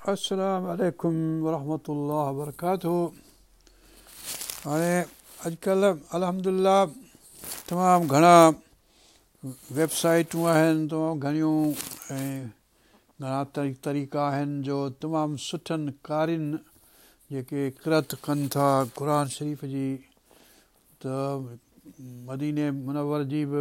अस्सलामु अलैकुम वरहमतुल्लाहि वबरकातुहू। हाणे अॼुकल्ह अल्हम्दुलिल्लाह तमामु घणा वेबसाइटूं आहिनि, तमामु घणियूं ऐं घणा तरीक़ा आहिनि जो तमामु सुठनि कारियुनि जेके क़िरात कनि था क़ुर शरीफ़ जी। त मदीने मुनव्वर जी बि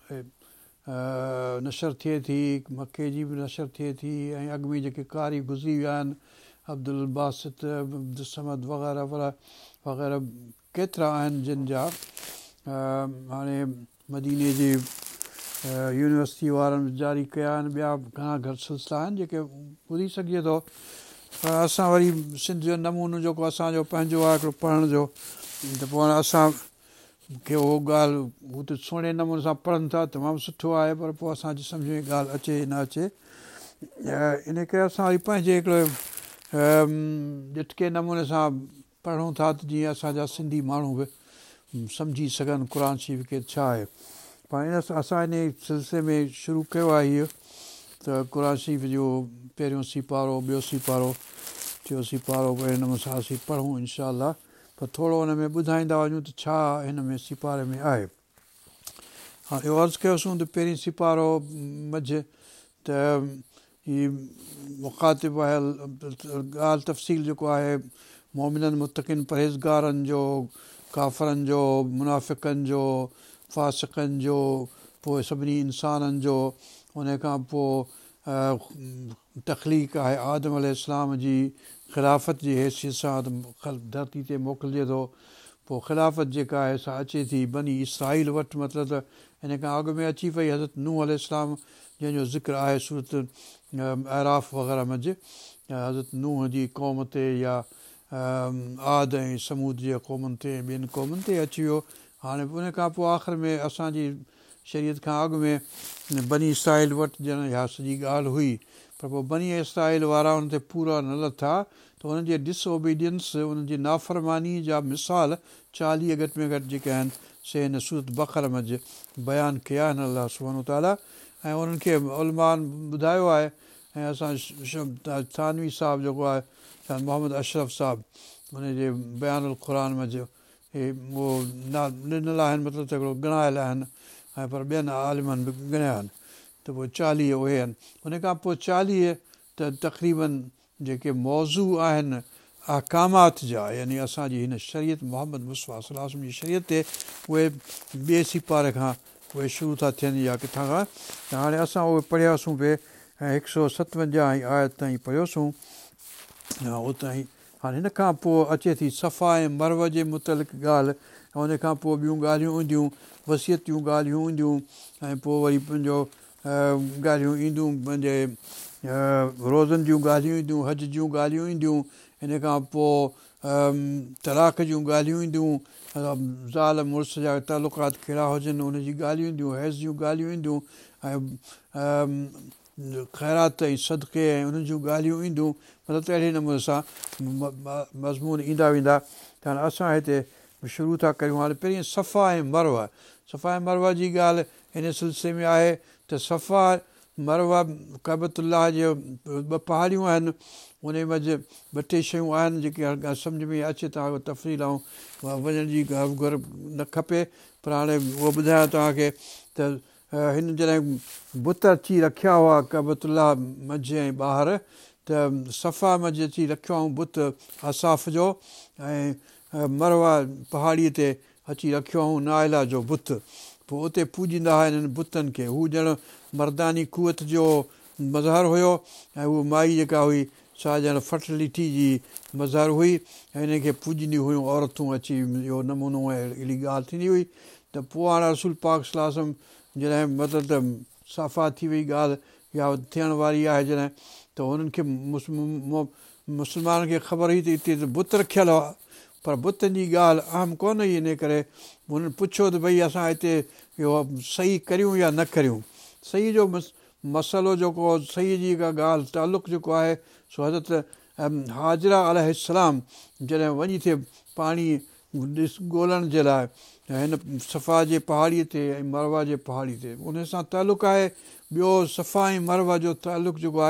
नशर थिए थी, मके जी बि नशर थिए थी, ऐं अॻु में जेके कारी गुज़री विया आहिनि अब्दुल बासित, अब्दुल समद वग़ैरह वग़ैरह केतिरा आहिनि जिन जा हाणे मदीने जी यूनिवर्सिटी वारनि जारी कया आहिनि। ॿिया घणा घर सिलसिला आहिनि जेके ॿुधी सघिजे थो, पर असां वरी सिंध जो नमूनो जेको असांजो पंहिंजो आहे हिकिड़ो पढ़ण जो, त पोइ हाणे असांखे उहो ॻाल्हि हू त सुहिणे नमूने सां पढ़नि था, तमामु सुठो आहे, पर पोइ असांजी सम्झ में ॻाल्हि अचे न अचे, इन करे असां वरी पंहिंजे हिकिड़े ॾिठके नमूने सां पढ़ूं था त जीअं असांजा सिंधी माण्हू बि सम्झी सघनि क़ुर शरीफ़ खे छा आहे। पर इन असां इन सिलसिले में शुरू कयो आहे हीअ त क़ुर शरीफ़ जो पहिरियों सिपारो, ॿियो सिपारो, टियों सिपारो अहिड़े नमूने सां असीं पढ़ूं इनशा अल्लाह। पर थोरो हुन में ॿुधाईंदा वञूं त छा हिन में सिपारे में आहे। हाणे इहो अर्ज़ु कयोसीं त पहिरीं सिपारो मंझि त हीअ मुखातिब आहे ॻाल्हि तफ़सील जेको आहे मोमिननि मुतक़िन परहेज़गारनि जो, काफ़रनि जो, मुनाफ़िक़नि जो, फ़ासिक़नि जो, पोइ सभिनी इंसाननि जो, उन खां पोइ तख़लीक़ आहे आदम अलैहिस्सलाम जी ख़िलाफ़त जी हैसियत सां धरती ते मोकिलिजे थो। पोइ ख़िलाफ़त जेका आहे सा अचे थी बनी इसराईल वटि, मतिलबु त हिन खां अॻु में अची पई हज़रत नूह अलैहिस्सलाम जंहिंजो ज़िक्र आहे सूरत अराफ़ वग़ैरह मंझि, हज़रत नूह जी क़ौम ते या आद ऐं समूद जी क़ौमुनि ते ॿियनि क़ौमुनि ते अची वियो। हाणे उन खां पोइ आख़िर में असांजी शरीयत खां अॻु में बनी इसराईल वटि ॼण इहा सॼी ॻाल्हि हुई, पर पोइ बनी इसराईल वारा हुन ते पूरा न लथा, त हुननि जे डिसओबीडियंस, उन्हनि जी नाफ़रमानी जा मिसाल 40 घटि में घटि जेके आहिनि से हिन सूरत बक़रा मंझि बयानु कया आहिनि अलाह सुब्हानो ताला। ऐं उन्हनि खे उलमान ॿुधायो आहे, ऐं असां थानवी साहिबु जेको आहे मोहम्मद अशरफ साहिबु, हुनजे बयानुल क़ुर मंझि हे उहो ॾिनल आहिनि, मतिलबु त हिकिड़ो ॻणायल आहिनि, ऐं पर ॿियनि आलिमनि बि ॻणिया आहिनि, त पोइ 40 उहे आहिनि। उन खां पोइ 40 त तक़रीबन जेके मौज़ू आहिनि अहकामात जा, यानी असांजी हिन शरीयत मोहम्मद मुस्तफ़ा सल्लल्लाहु अलैहि वसल्लम जी शरीयत ते, उहे ॿिए सिपारे खां उहे शुरू था थियनि या किथां खां। त हाणे असां उहे पढ़ियासीं पिए ऐं 157 आयत ताईं पढ़ियोसीं उतां ई। हाणे हिन खां पोइ अचे थी सफ़ा ऐं मरव जे मुतलिक़ ॻाल्हि, ऐं उन खां पोइ ॿियूं ॻाल्हियूं ईंदियूं, वसियतियूं ॻाल्हियूं ईंदियूं, ऐं पोइ वरी पंहिंजो ॻाल्हियूं ईंदियूं, पंहिंजे रोज़नि जूं ॻाल्हियूं ईंदियूं, हज जूं ॻाल्हियूं ईंदियूं, हिन खां पोइ तलाक जूं ॻाल्हियूं ईंदियूं, ज़ाल मुड़ुस जा तालुकात कहिड़ा हुजनि उनजी ॻाल्हियूं ईंदियूं, हैज़ जूं ॻाल्हियूं ईंदियूं, ऐं ख़ैरात ऐं सदक़े ऐं उन्हनि जूं ॻाल्हियूं ईंदियूं, मतिलबु त अहिड़े नमूने सां मज़मून ईंदा वेंदा। त हाणे असां हिते शुरू था कयूं। हाणे पहिरीं सफ़ा ऐं मरव, सफ़ा ऐं मरवा जी ॻाल्हि हिन सिलसिले में आहे त सफ़ा मरवा काबतुल्लाह जो 2 पहाड़ियूं आहिनि, उन मंझि 2-3 शयूं आहिनि जेके सम्झ में अचे था, तफ़सील ऐं वञण जी घुर न खपे, पर हाणे उहो ॿुधायां तव्हांखे त हिन जॾहिं बुत अची रखिया हुआ काबतुल्लाह मंझि ऐं ॿाहिरि, त सफ़ा मंझि अची रखियो हुअऊं बुत असाफ़ जो, ऐं मरवा पहाड़ीअ ते अची रखियो हुअऊं नाइला जो बुत। पोइ उते पूॼींदा हुआ हिननि बुतनि खे। हू ॼण मर्दानी कुवत जो मज़हर हुयो, ऐं उहा माई जेका हुई सा ॼण फर्टिलिटी जी मज़हर हुई, ऐं हिनखे पूॼींदियूं हुयूं औरतूं अची, इहो नमूनो ऐं अहिड़ी ॻाल्हि थींदी हुई। त पोइ हाणे रसूल पाक सल्लल्लाहु अलैहि वसल्लम जॾहिं मतिलबु त साफ़ा थी वई ॻाल्हि या थियण वारी आहे जॾहिं, त हुननि खे मुस्लमाननि खे ख़बर हुई त हिते त बुत रखियलु हुआ, पर बुतनि जी ॻाल्हि अहम कोन हुई, इन करे हुननि पुछियो त भई असां हिते इहो सही करियूं या न करियूं। सही जो मसइलो जेको सही जी का ॻाल्हि तालुक़ु जेको आहे सो हज़रत हाजरा अलैहिस्सलाम जॾहिं वञी थिए पाणी ॻोल्हण जे लाइ हिन सफ़ा जे पहाड़ीअ ते ऐं मरवा जे पहाड़ी ते, उन सां तालुक़ु आहे। ॿियो सफ़ा ऐं मरवा जो तालुक़ु जेको आहे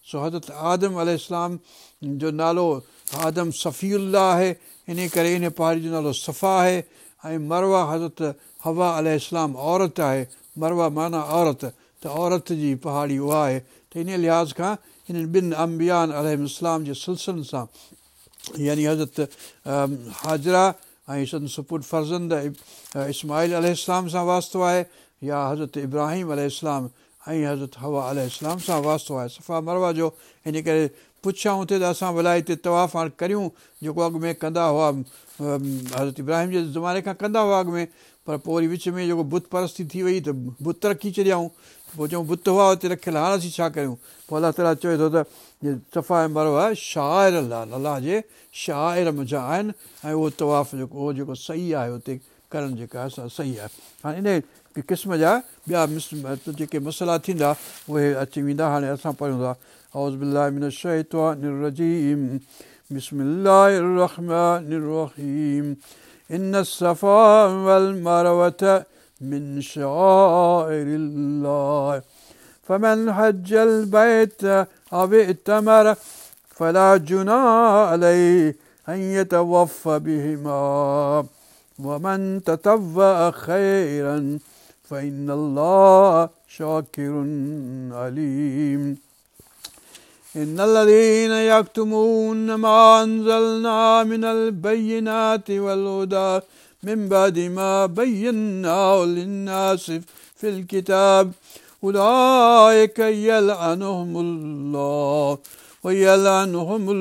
सो हज़रत आदम अलैहिस्सलाम जो नालो आदम सफ़ीउल्लाह आहे, इन करे इन पहाड़ी जो नालो सफ़ा आहे। ऐं मरवा हज़रत हवा अलैहिस्सलाम औरत आहे, मरवा माना औरत, त औरत जी पहाड़ी उहा आहे। त इन लिहाज़ खां इन्हनि ॿिनि अंबिया अलैहिस्सलाम जे सिलसिलनि सां यानी हज़रत हाजरा ऐं संदसि पुटु फर्ज़ंद इस्माईल अलैहिस्सलाम सां वास्तो आहे, या हज़रत इब्राहिम अलैहिस्सलाम ऐं हज़रत हवा अलैहिस्सलाम सां वास्तो आहे सफ़ा मरवा जो। इन करे पुछऊं थिए त असां भला हिते तवाफ़ हाणे करियूं, जेको अॻु में कंदा हुआ हज़रत इब्राहिम जे ज़माने खां कंदा हुआ अॻु में, पर पोइ वरी विच में जेको बुत परस्ती थी वई त बुत रखी छॾियऊं, पोइ चऊं बुत हुआ हुते रखियल, हाणे असीं छा कयूं। पोइ अलाह ताला चए थो त सफ़ा ऐं मरवा शाइर अलाह जे शाइर मुंहिंजा आहिनि, ऐं उहो तवाफ़ उहो जेको सही आहे उते करणु जेका आहे सही आहे। हाणे इन क़िस्म जा ॿिया जेके मसइला थींदा उहे अची वेंदा। हाणे असां पढ़ूं था औज़ु बिल्लाहि मिनश शैतानिर रजीम बिस्मिल्लाहिर रहमानिर रहीम इन्नस सफ़ा वल मरवत मिन शाइरिल्लाह फमन हज्जल बैत अव इतमर फला जुनाह अलैहि अन यतवफ़ बिहिमा वमन ततव्वअ खैरन फ़इन्नल्लाह शाकिरुन अलीम इन्नल्लज़ीन यक्तुमून मा अंज़लना मिनल बय्यिनाति वल हुदा मिन बअदि मा बय्यनाहु लिन्नासि फिल किताब उलाइक यलअनुहुमुल्लाह व यलअनुहुमुल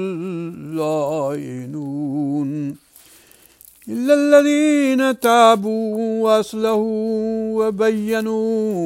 लाइनून इल्लल्लज़ीन ताबू वअस्लहू वबय्यनू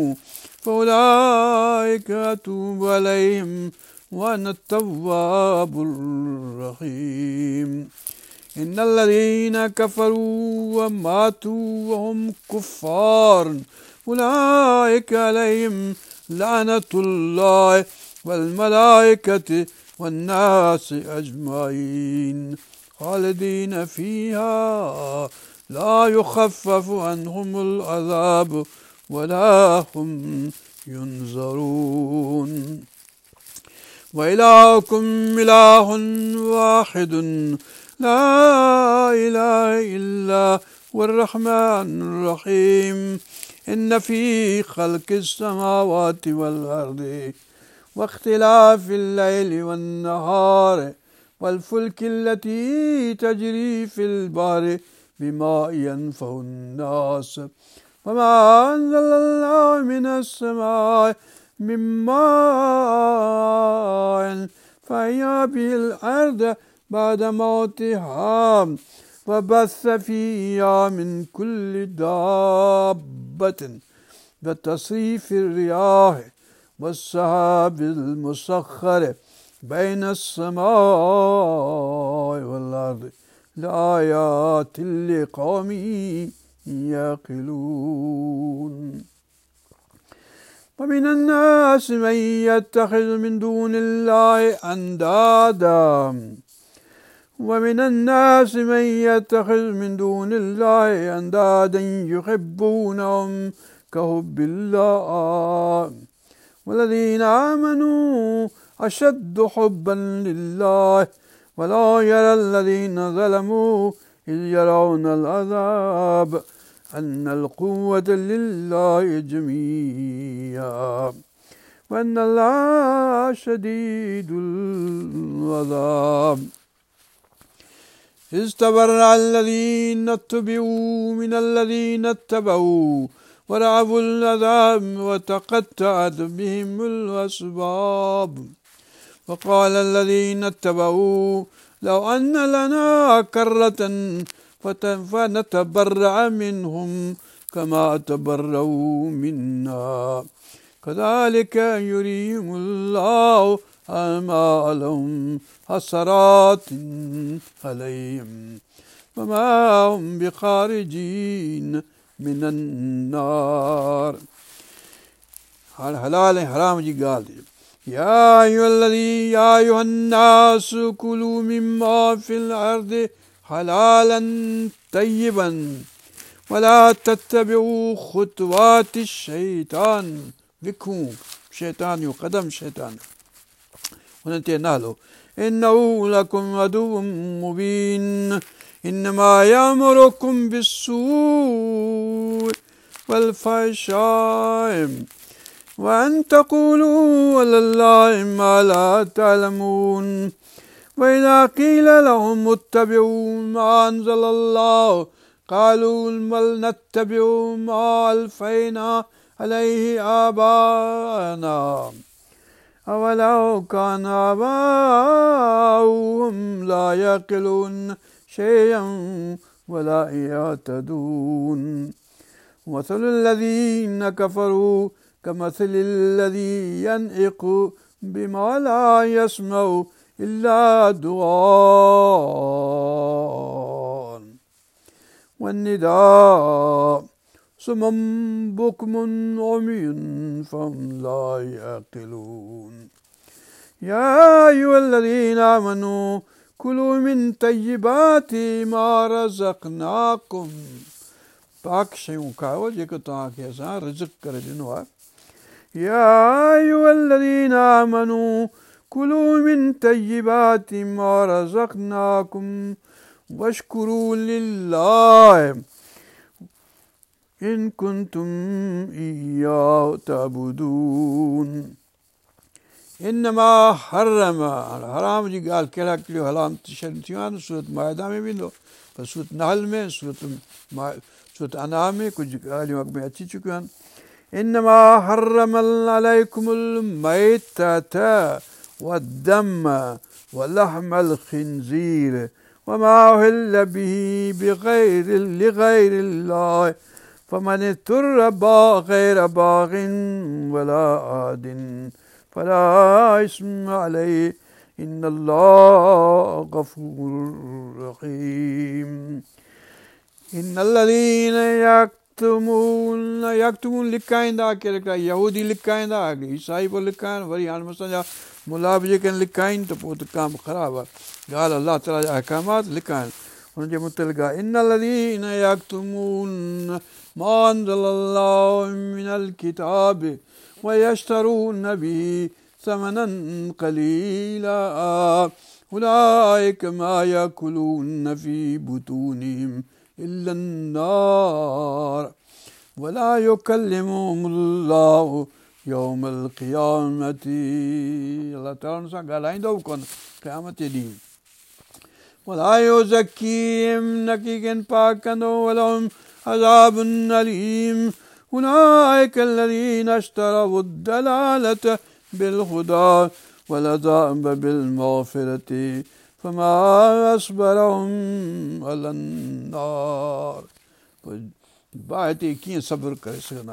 फउलाइक अतूबु अलैहिम वअना अत-तव्वाबुर रहीम इन्नल्लज़ीन कफ़रू वमातू वहुम कुफ़्फ़ार उलाइक अलैहिम लअनतुल्लाहि वल मलाइकति वन्नासि अजमईन खालिदीन फ़ीहा ला युख़फ़फ़ु अन्हुमुल अज़ाब वला हुम युनज़रून व इलाहुकुम इलाहुन वाहिदुन ला इलाहा इल्ला हुवर रहमानुर रहीम इन्न फ़ी ख़ल्क़िस समावाति वल अर्दि वख्तिलाफ़िल लैलि वन नहार वल्फुल्कि अल्लती तजरी फिल बहरि बिमा यनफ़उ अन्नास वमा अंज़लल्लाहु मिनस समाइ मिन माइन फ़अहया बिहिल अर्द बअद मौतिहा वबस्स फ़ीहा मिन कुल्लि दाब्बतिन वतस्रीफ़िर रियाह वस्सहाबिल मुसख़्ख़र बैन अस्समाइ वल अर्द लआयातिन लिक़ौमिन यअक़िलून ومن الناس من يتخذ من دون الله أندادا يحبونهم كحب الله والذين آمنوا أشد حبا لله ولا يرى الذين ظلموا إذ يرون العذاب أن القوة لله جميعا وأن الله شديد العذاب إذ تبرأ الذين اتبعوا من الذين اتبعوا ورأوا العذاب وتقطعت بهم الأسباب وقال الذين اتبعوا لو أن لنا كرة فنتبرأ منهم كما تبرؤوا منا كذلك يريهم الله أعمالهم حسرات عليهم وما هم بخارجين من النار حلال حرام جي ॻाल्हि يا أيها الناس كلوا مما في الأرض حلالا طيبا ولا تتبعوا خطوات الشيطان विखूं शैतान जो क़दम शैतान हुन ते न हलो इन्नहु लकुम अदुव्वुम मुबीन इन्नमा यामुरुकुम बिस्सूइ वल फ़हशाइ वअन तक़ूलू अलल्लाहि मा ला तअलमून वइज़ा क़ील लहुम इत्तबिऊ मा अंज़लल्लाहु क़ालू बल नत्तबिउ मा अलफ़ैना अलैहि आबाअना अवलौ कान आबाउहुम ला यक़िलून शयअन वला यहतदून मसलुल्लज़ीन कफ़रू कमसलिल्लज़ी यनइक़ु बिमा ला यस्मउ इल्ला दुआन वन्निदाअ सुम्मुन बुक्मुन उम्युन फ़हम ला यअक़िलून या अय्युहल्लज़ीना आमनू कुलू मिन तय्यिबाति मा रज़क़नाकुम पाक शयूं खाओ जेको तव्हांखे असां रिज़्क़ करे ॾिनो आहे या अय्युहल्लज़ीना आमनू कुलू मिन तय्यिबाति मा रज़क़नाकुम वश्कुरू लिल्लाहि इन कुंतुम इय्याहु तअबुदून इन्नमा हर्रम हराम जी ॻाल्हि कहिड़ा कहिड़ियूं हलाम शयूं थियूं आहिनि सूरत माइदा में बि ईंदो पर सूरत नहल में सूरत अनाम में कुझु ॻाल्हियूं अॻु में अची चुकियूं आहिनि इन्नमा हर्रम अलैकुमुल मैतत वद्दम वलहमल खिंज़ीर वमा उहिल्ल बिही लिग़ैरिल्लाहि फमन इज़्तुर्र गैर बाग़िन वला आदिन फला इस्म अलैहि इन्नल्लाह गफ़ूरुर रहीम इन्नल्लज़ीन यक्तुमून लिकाईंदा केरु यहूदी लिकाईंदा ईसाई पोइ लिकाइनि वरी हाणे मूंसां जा मुला बि जेके लिकाइनि त पोइ त कमु ख़राबु आहे ॻाल्हि अलाह ताला जा अहकामात लिकाइनि हुनजे मुतलिक़ आहे इन्नल्लज़ीन यक्तुमून मा अंज़लल्लाहु मिनल किताब वयश्तरून बिही समनन क़लीला उलाइक मा यअकुलून फी बुतूनिहिम इल्ला अन्नार वला युकल्लिमुहुमुल्लाहु यौमल क़ियामती अलाह ताला हुन सां ॻाल्हाईंदो बि कोन क़यामत जे ॾींहुं वला युज़क्कीहिम न की किन पाक कंदो वलहुम अज़ाबुन अलीम उलाइक अल्लज़ीना इश्तरवुद दलालत बिल हुदा वल अज़ाब बिल मग़फ़िरति फमा असबरहुम अलन नार बाहि ते कीअं सब्र करे सघंदा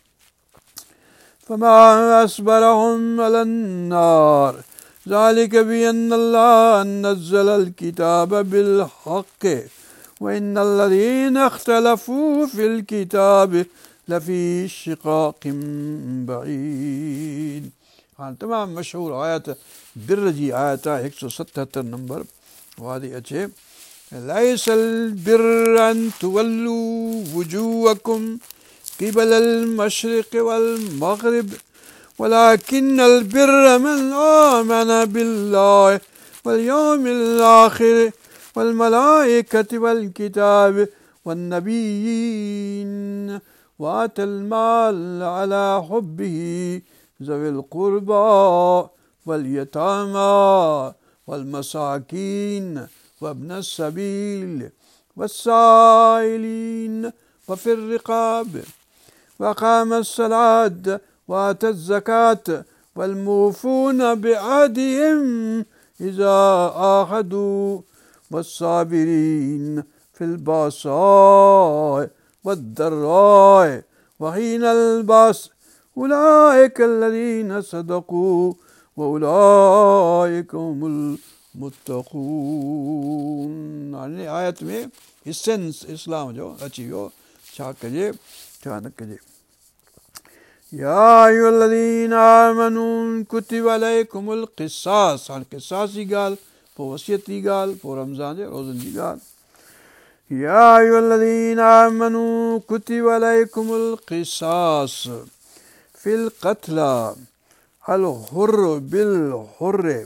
फमा असबरहुम अलन नार ज़ालिक बिअन्नल्लाह नज़्ज़लल किताब बिल हक़्क़ वइन्नल्लज़ीना इख़्तलफ़ू फ़िल किताब लफ़ी शिक़ाक़िन बईद हाणे तमामु मशहूरु आयत बिर जी आयत आहे 177 नंबर वादी अचे लैसल बिर्र अन तुवल्लू वुजूहकुम क़िबलल मशरिक़ वल मग़रिब वलाकिन्नल बिर्र मन आमन बिल्लाहि वल यौमिल आख़िर वल मलाइकति वल किताब वन नबिय्यीन वातल माल अला हुब्बिही ज़विल क़ुर्बा वल यतामा वल मसाकीन वब्न सबील वस्साइलीन वफ़िर रिक़ाब वक़ामस सलात वातज़ ज़कात वल मूफ़ून बिअहदिहिम इज़ा आहदू वस्साबिरीन फिल बासाए वद्दर्राए वहीनल बास उलाइक अल्लज़ीना सदक़ू व उलाइक हुमुल मुत्तक़ून हाणे आयत में हिस्सेंस इस्लाम जो अची वियो छा कजे छा न कजे या अय्युहल्लज़ीना आमनू कुतिब अलैकुमुल क़िसास हाणे क़िसास जी ॻाल्हि पोइ वसियत जी ॻाल्हि पोइ रमज़ान जे रोज़नि जी ॻाल्हि या अय्युहल्लज़ीना आमनू कुतिब अलैकुमुल क़िसास फिल क़त्ला अल हुर्र बिल हुर्र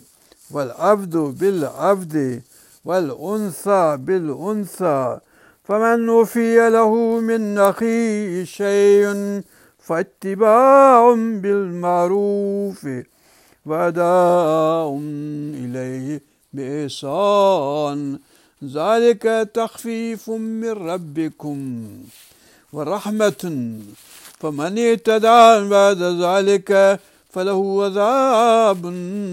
والعبد بالعبد والأنثى بالأنثى فمن وفي له من أخيه شيء فاتباع بالمعروف وأداء إليه بإحسان ذلك تخفيف من ربكم ورحمة فمن اعتدى بعد ذلك فله عذاب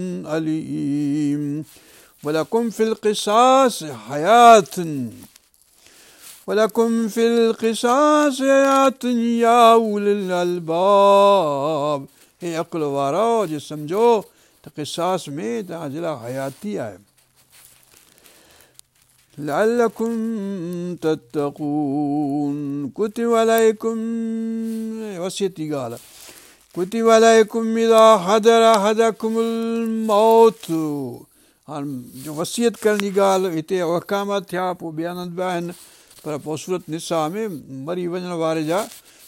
أليم ولكم في القصاص حياة يا أولي الألباب हे अक़ुल वारो जे सम्झो त क़िसास में तव्हांजे लाइ हयाती आहे लअल्लकुम तत्तक़ून कुतिब अलैकुम वसियती ॻाल्हि कुतिब अलैकुम इज़ा हदर अहदकुमुल मौत हाणे जो वसियत करण जी ॻाल्हि हिते अहकामात थिया पोइ ॿिया हंधि बि आहिनि पर पोइ सूरत निसा में मरी वञण वारे जा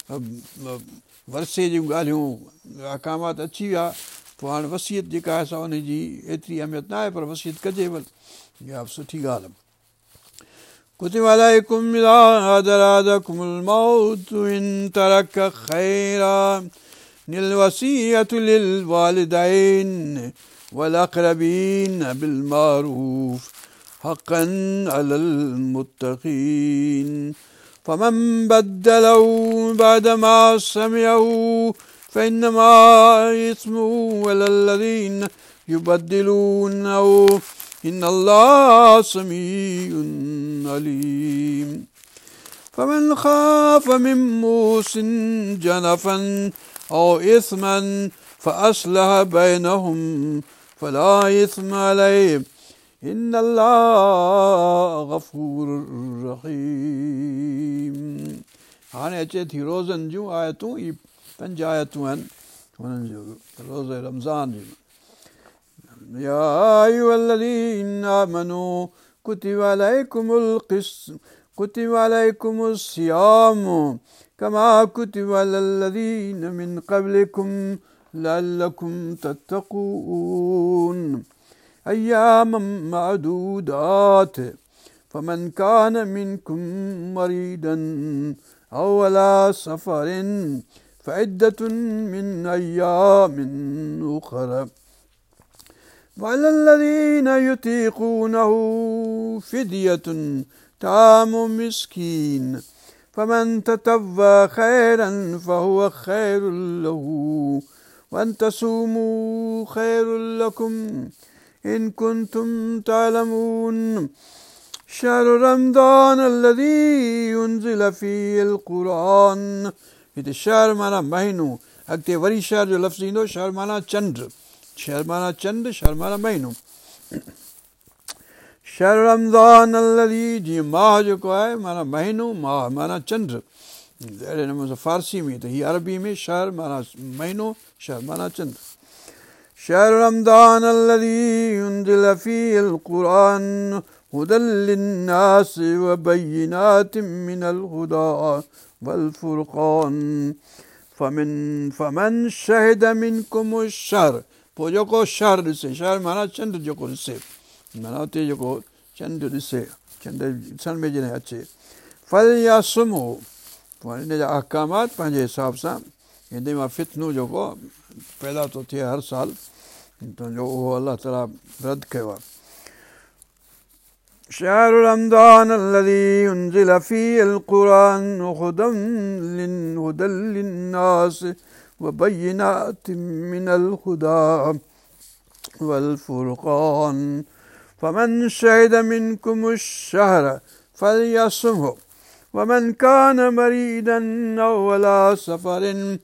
वरसे जूं ॻाल्हियूं अहकामात अची विया पोइ हाणे वसियत जेका आहे सा उनजी एतिरी अहमियत न आहे पर वसियत कजे बि इहा बि सुठी ॻाल्हि आहे कुतिब अलैकुम इज़ा हदर अहदकुमुल मौत इन तरक खैरन الوصية للوالدين والأقربين بالمعروف حقا على المتقين فمن بدله بعدما سمعه فإنما إثمه على الذين يبدلونه إن الله سميع عليم فمن خاف من موص جنفا أو إثما فأصلح بينهم فلا إثم عليه إن الله غفور رحيم हाणे अचे थी रोज़नि जूं आयतूं इहे 5 आयतूं आहिनि हुननि जो रोज़े रमज़ान जूं या अय्युहल्लज़ीना आमनू कुतिब अलैकुमुस सियाम كما كتب على الذين من قبلكم لعلكم تتقون أياما معدودات فمن كان منكم مريضا أو على سفر فعدة من أيام أخر وعلى الذين يطيقونه فدية طعام مسكين فمن تطوع خيرا فهو خير له وأن تصوموا خير لكم إن كنتم تعلمون شهر رمضان الذي ينزل فيه القرآن हिते शहर माना महीनो अॻिते वरी शहर जो लफ़्ज़ ईंदो शहर माना चंड शहर माना महीनो शहर रमज़ान अलज़ी जीअं माह जेको आहे माना महीनो माह माना चंड अहिड़े नमूने फारसी में त हीअ अरबी में शहर माना महीनो शहर माना चंड शहर रमज़ान अलज़ी उनज़िल फ़ीहिल क़ुरआन हुदल लिन्नास व बय्यिनातिम मिनल हुदा वल फ़ुरक़ान फमन शहिद मिनकुमुश शहर पोइ जेको शहर ॾिसे शहर माना चंड जेको ॾिसे माना उते जेको चंड ॾिसे चंड ॾिसण में जॾहिं अचे फल या सुम्हो पोइ हिन जा अहकामात पंहिंजे हिसाब सां हिन मां फितनो जेको पैदा थो थिए हर साल तुंहिंजो उहो अलाह ताला रद्द कयो आहे शहर रमज़ान الذي أنزل فيه القرآن هدى للناس وبينات من الهدى والفرقان فمن شهد منكم الشهر فليصمه ومن كان مريضا أو على سفر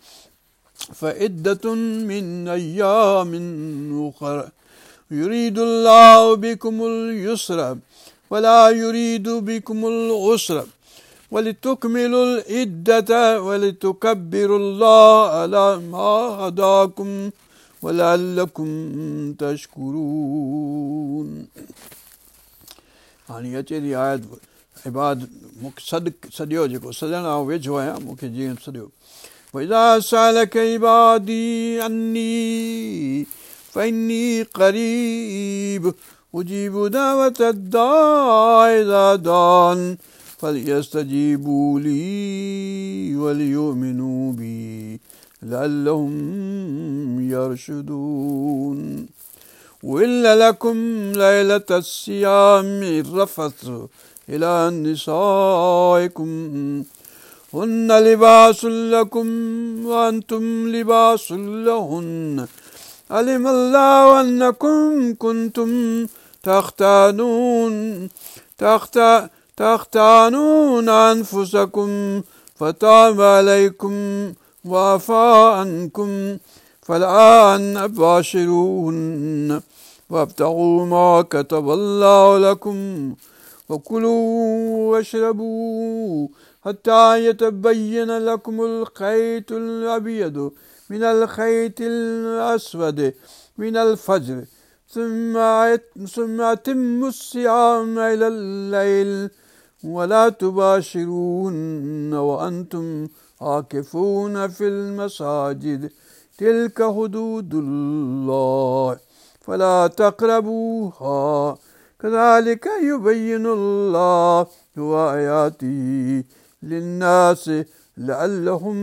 فعدة من أيام أخر يريد الله بكم اليسر ولا يريد بكم العسر ولتكملوا العدة ولتكبروا الله على ما هداكم ولعلكم تشكرون हाणे अचे थी आयत इबाद मूंखे सॾियो जेको सॾण आउं वेझो आहियां मूंखे जीअं सॾियो وإذا سألك عبادي عني فإني قريب أجيب دعوة الداع إذا دعان فليستجيبوا لي وليؤمنوا بي لعلهم يرشدون. وإلا لكم ليلة الصيام الرفث إلى نسائكم هن لباس لكم وأنتم لباس لهن علم الله أنكم كنتم تختانون أنفسكم فتاب عليكم وعفى عنكم فالآن باشروهن وابتغوا ما كتب الله لكم وكلوا واشربوا حتى يتبين لكم الخيط الأبيض من الخيط الأسود من الفجر ثم أتموا الصيام إلى الليل ولا تباشروهن وأنتم عاكفون في المساجد تلك حدود الله فلا تقربوها كذلك يبين الله آياته للناس لعلهم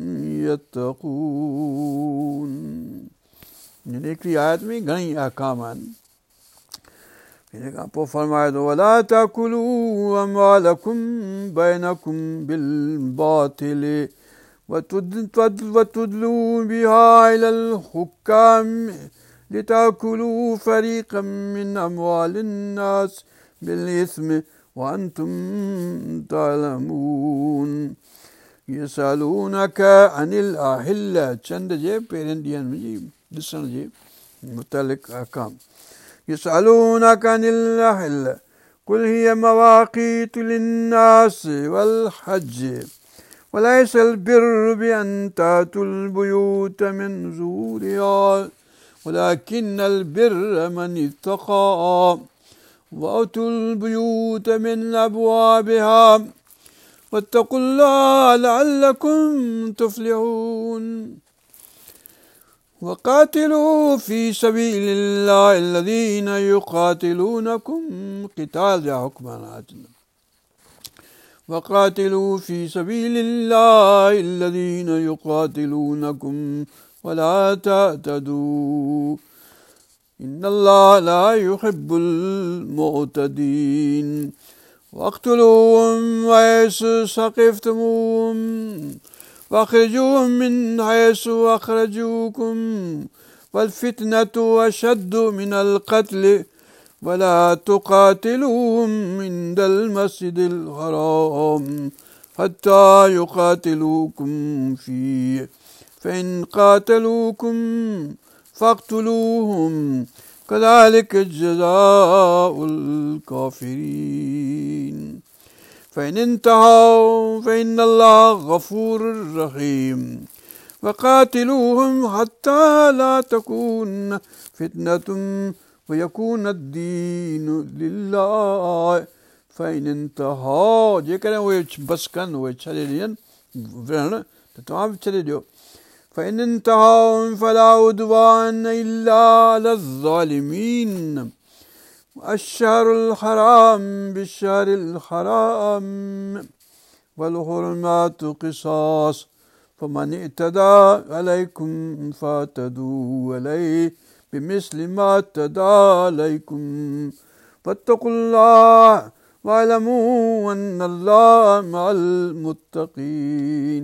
يتقون. हिकिड़ी आयत में घणई अहकाम आहिनि. हिन खां पोइ फरमाए थो वला ताकुलू अमवालकुम बैनकुम बिलबातिल वतुदलू बिहा इलल हुक्काम लिताकुलू फरीक़म मिन अमवालिन नास बिलिस्म वअंतुम तालमून. यसअलूनक अनिल अहिल्ला चंड जे पहिरियनि ॾींहंनि जी ॾिसण जे मुतलिक़ अहकाम. यसअलूनक अनिल अहिल्ला कुल हिय मवाक़ीतु लिन्नास वल हज वलैसल बिर्रु बिअन तातुल बुयूत मिन ज़ुहूरिहा वलाकिन्नल बिर्र मन इत्तक़ा वअतुल बुयूत मिन अबवाबिहा वत्तक़ुल्लाह लअल्लकुम तुफ्लिहून. वक़ातिलू फ़ी सबीलिल्लाहि अल्लज़ीना युक़ातिलूनकुम क़िताल जा हुक्म अचनि. वक़ातिलू फ़ी सबीलिल्लाहि अल्लज़ीना युक़ातिलूनकुम वला तअतदू इन्नल्लाह ला युहिब्बुल मुअतदीन. वक़्तुलूहुम हैसु सक़िफ़्तमूहुम वअख़रिजूहुम मिन हैसु अख़रजूकुम वल्फ़ितनतु अशद्दु मिनल क़त्ल वला तुक़ातिलूहुम इंदल मस्जिदिल हराम हत्ता युक़ातिलूकुम फ़ीह फ़इन क़ातलूकुम फ़क़्तुलूहुम कज़ालिक जज़ाउल काफ़िरीन. फ़इन इंतहौ फ़इन्नल्लाह गफ़ूरुर रहीम. वक़ातिलूहुम हत्ता ला तकून फ़ितनतुन वयकूनद्दीनु लिल्लाह फ़इन इंतहौ. जेकॾहिं उहे बस कनि उहे छॾे ॾियनि विढ़ण त तव्हां बि छॾे ॾियो. फ़इन इंतहौ फ़ला उद्वान इल्ला अलल ज़ालिमीन. अश्शहरुल हराम बिश्शहरिल हराम वल हुरमातु क़िसास फ़मन इअतदा अलैकुम फ़अतदू अलैहि बिमिस्लि मा अतदा अलैकुम वत्तक़ुल्लाह वअलमू अन्नल्लाह मअल मुत्तक़ीन.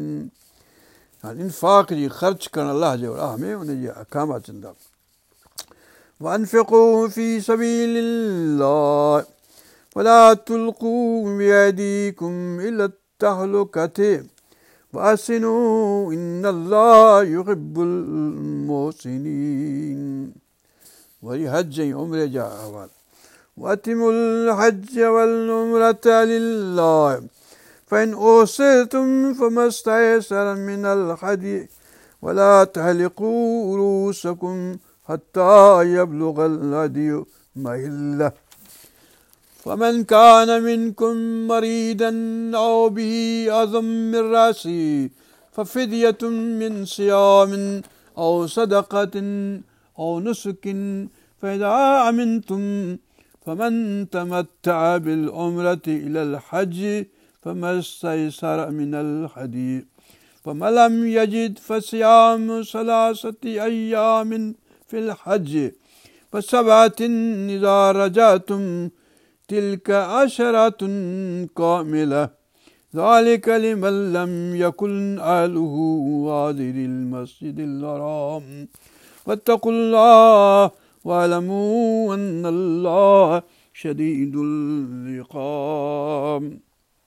इंफ़ाक़ जी ख़र्च करणु अलाह जे राह में उनजे अहकाम अचनि था. वअन्फ़िक़ू फ़ी सबीलिल्लाह वला तुल्क़ू बिअयदीकुम इला तहलुकति वअहसिनू इन्नल्लाह युहिब्बुल मुहसिनीन. वरी हज ऐं उम्रे जा अहवाल. वअतिमुल हज वल उम्रत लिल्लाह फ़इन उहसिरतुम फ़मस्तयसर मिनल हदी वला तहलिक़ू रूसकुम हत्ता यबलुगल हदियु महिल्लह. फ़मन कान मिनकुम मरीदन औ बिही अज़म मिन रअसिही फ़फ़िद्यतुम मिन सियामिन औ सदक़तिन أو نسك فإذا أمنتم فمن تمتع بالعمرة إلى الحج فما استيسر من الهدي فمن لم يجد فصيام 3 أيام في الحج ف7 إذا رجعتم تلك 10 كاملة ذلك لمن لم يكن أهله حاضر المسجد الحرام واتقوا الله واعلموا أن الله شديد العقاب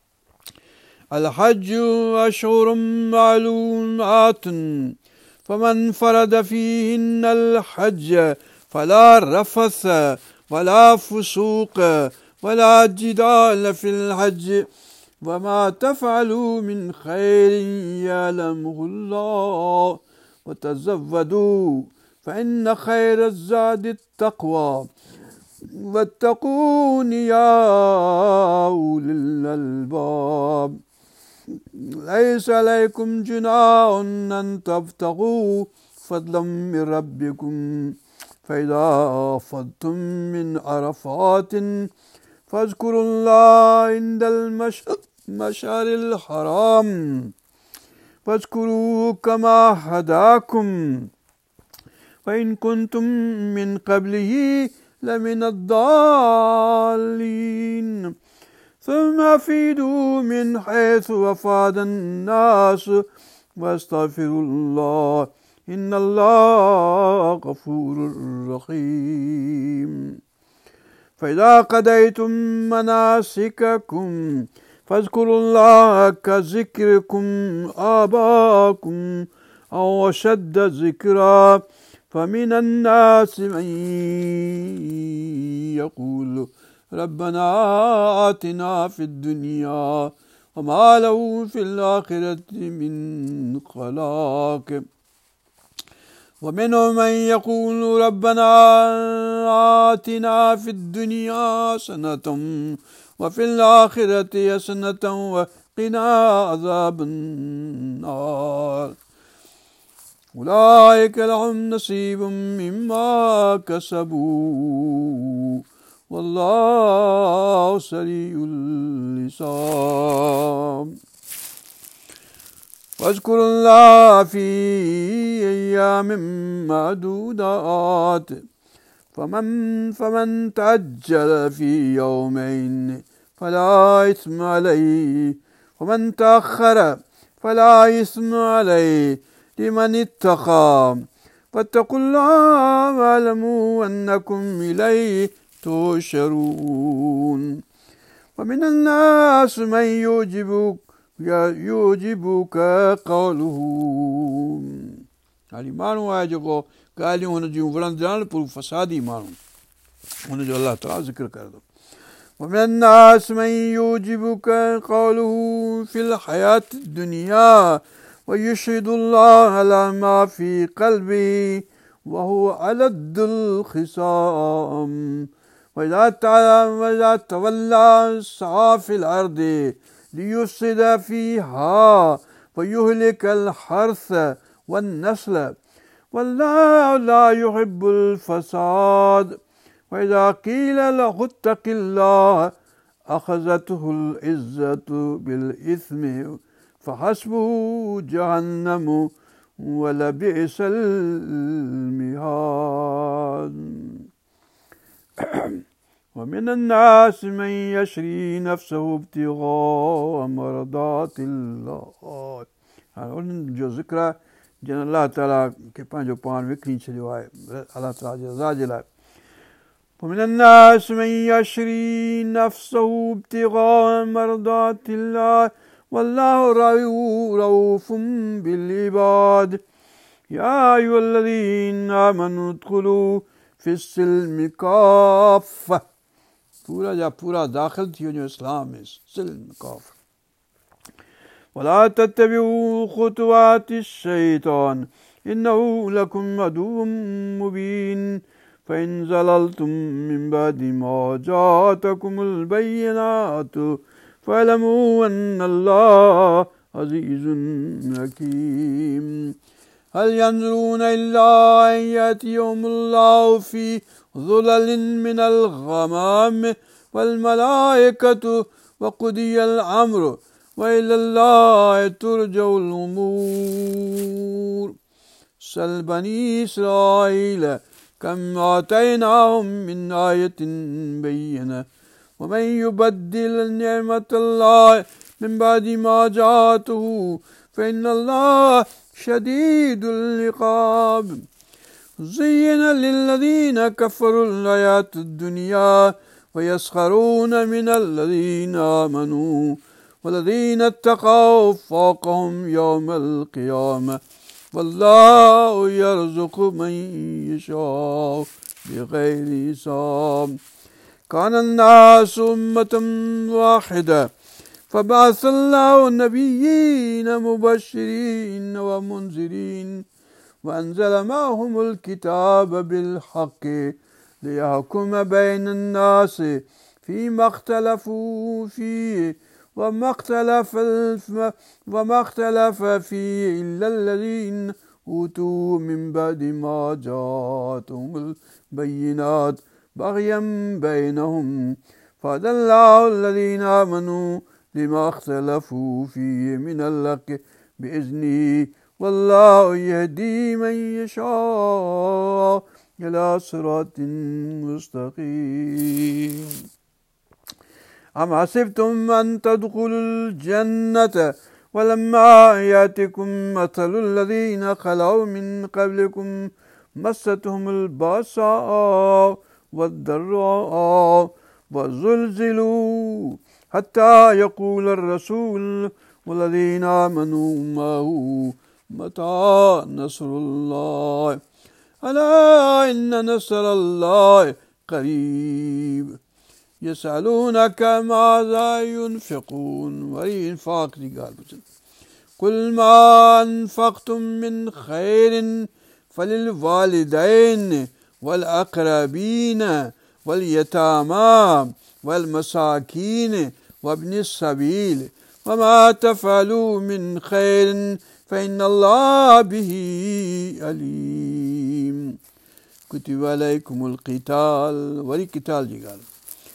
الحج أشهر معلومات فمن فرد فيهن الحج فلا رفث ولا فسوق ولا جدال في الحج وما تفعلوا من خير يعلمه الله وتزودوا فإن خير الزاد التقوى واتقون يا أولي الألباب ليس عليكم جناح أن تبتغوا فضلا من ربكم فإذا أفضتم من عرفات فاذكروا الله عند المشعر الحرام فاذكروا كما هداكم وإن كنتم من قبله لمن الضالين ثم أفيدوا من حيث أفاد الناس واستغفروا الله إن الله غفور رحيم فإذا قضيتم مناسككم فاذكروا الله كذكركم آباءكم أو أشد ذكرا فمن الناس من يقول ربنا آتنا في الدنيا وما له في الآخرة من خلاق ومنهم من يقول ربنا آتنا في الدنيا حسنة وفي الآخرة حسنة وقنا عذاب النار أولئك لهم نصيب مما كسبوا والله سريع الحساب واذكروا الله في أيام معدودات فمن تعجل في يومين فلا إثم عليه ومن تأخر فلا إثم عليه لمن اتقى فاتقوا الله واعلموا أنكم إليه تحشرون ومن الناس من يعجبك قوله हाली माण्हू आहे जेको ॻाल्हियूं हुन जूं वणंदियूं पूरो फ़सादी माण्हू हुनजो अलाह ताला ज़िक्र करे थो ومن الناس من يعجبك قوله في الحياة الدنيا ويشهد الله على ما في قلبه وهو ألد الخصام وإذا تولى سعى في الأرض ليفسد فيها ويهلك الحرث والنسل والله لا يحب الفساد وإذا قيل له اتق الله أخذته العزة بالإثم فحسبه جهنم ولبئس المهاد ومن الناس من يشري نفسه ابتغاء مرضات الله उन्हनि जो ज़िक्र आहे जिन अलाह ताला खे पंहिंजो पाण विकिणी छॾियो आहे अलाह ताला जे रज़ा जे लाइ ومن الناس من يشري نفسه ابتغاء مرضات الله والله رؤوف بالعباد يا أيها الذين آمنوا ادخلوا في السلم كافة पूरा जा पूरा दाख़िल थी वञो इस्लाम में सिल्म काफ़ ولا تتبعوا خطوات الشيطان إنه لكم عدو مبين فإن زللتم من بعد ما جاءتكم البينات فاعلموا أن الله عزيز حكيم هل ينظرون إلا أن يأتيهم الله في ظلل من الغمام والملائكة وقضي الأمر وإلى الله ترجع الأمور سل بني إسرائيل كم آتيناهم من آية بينة ومن يبدل نعمة الله من بعد ما جاءته فإن الله شديد العقاب زين للذين كفروا الحياة الدنيا ويسخرون من الذين آمنوا والذين اتقوا فوقهم يوم القيامة والله يرزق من يشاء بغير حساب كان الناس أمة واحدة فبعث الله النبيين مبشرين ومنذرين وأنزل معهم الكتاب بالحق ليحكم بين الناس فيما اختلفوا فيه وما اختلف فيه إلا الذين أوتوا من بعد ما جاءتهم البينات بغيا بينهم فهدى الله الذين آمنوا لما اختلفوا فيه من الحق بإذنه والله يهدي من يشاء إلى صراط مستقيم أم حسبتم أن تدخلوا الجنة ولما يأتكم مثل الذين خلوا من قبلكم مستهم البأساء والضراء وزلزلوا حتى يقول الرسول والذين آمنوا معه متى نصر الله ألا إن نصر الله قريب يسألونك ماذا ينفقون وهي إنفاق دي قال قل ما أنفقتم من خير فللوالدين والأقربين واليتامى والمساكين وابن السبيل وما تفعلوا من خير فإن الله به عليم كتب عليكم القتال وري قتال جي قال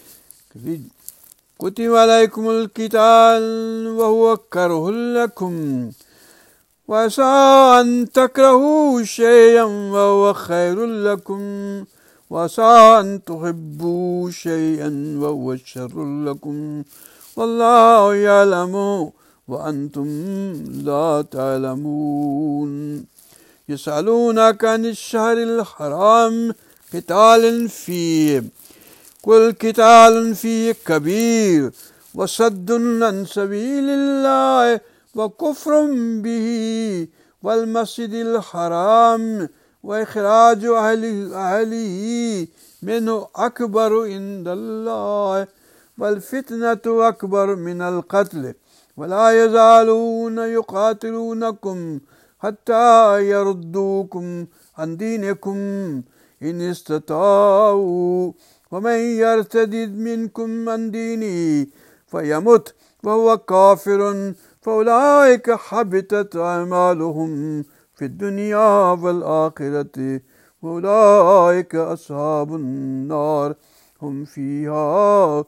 كتب عليكم القتال وهو كره لكم وعسى أن تكرهوا شيئا وهو خير لكم وعسى أن تحبوا شيئا وهو شر لكم والله يعلم وأنتم لا تعلمون يسألونك عن الشهر الحرام قتال فيه قل قتال فيه كبير وصد عن سبيل الله وكفر به والمسجد الحرام وإخراج أهله منه أكبر عند الله والفتنة أكبر من القتل ولا يزالون يقاتلونكم حتى يردوكم عن دينكم إن استطاعوا ومن يرتد منكم عن دينه فيمت وهو كافر فأولئك حبطت أعمالهم في الدنيا والآخرة وأولئك أصحاب النار هم فيها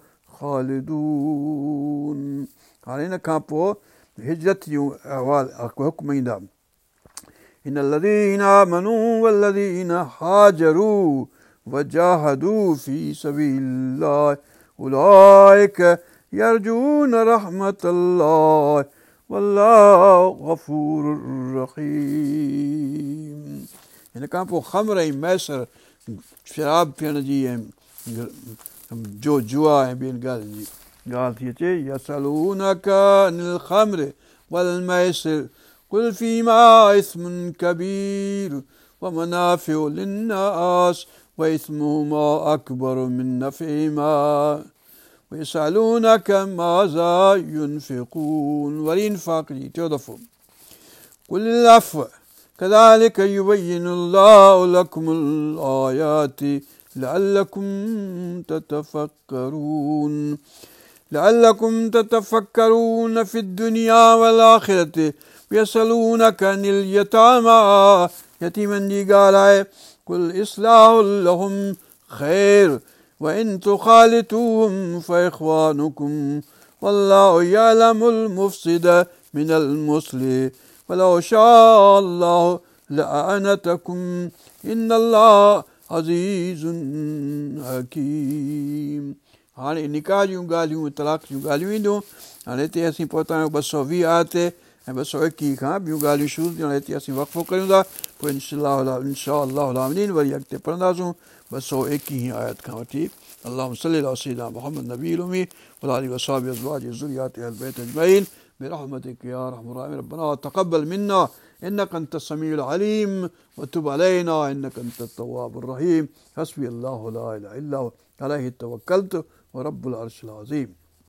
خالدون हाणे हिन खां पोइ हिजरत जूं अहवाल हुक्म ईंदा إن الذين آمنوا والذين هاجروا وجاهدوا في سبيل الله أولئك يرجون رحمة الله والله غفور رحيم हिन खां पोइ ख़मर ऐं मैसर शराब पीअण जी ऐं जो जुआ ऐं ॿियनि ॻाल्हियुनि जी ॻाल्हि थी अचे يسألونك عن الخمر والميسر قل فيما إثم كبير ومنافع للناس وإثمهما أكبر من نفعهما ويسألونك ماذا ينفقون والإنفاق जी 14 दफ़ो قل العفو كذلك يبين الله لكم الآيات لعلكم تتفكرون لعلكم تتفكرون في الدنيا والآخرة يسألونك عن اليتامى يتيمن जी ॻाल्हि आहे قل إصلاح لهم خير وإن تخالطوهم فإخوانكم والله يعلم المفسد من المصلح ولو شاء الله لأعنتكم إن الله عزيز حكيم. हाणे निकाह जूं ॻाल्हियूं तलाक जूं ॻाल्हियूं ईंदियूं. हाणे हिते असीं पहुता आहियूं 220 आयत ते ऐं 221 खां ॿियूं ॻाल्हियूं शुरू थियूं. हाणे हिते असीं वक़फ़ो करियूं था, पोइ इनशा वरी अॻिते पढ़ंदासूं 221 आयत खां वठी. اللهم صل على سيدنا محمد النبي الأمي وعلى آله وصحبه أزواجه ذريته أهل البيت أجمعين برحمتك يا أرحم الراحمين. ربنا تقبل منا إنك أنت السميع العليم وتب علينا إنك أنت التواب الرحيم. حسبي الله لا إله إلا هو عليه توكلت ورب العرش العظيم.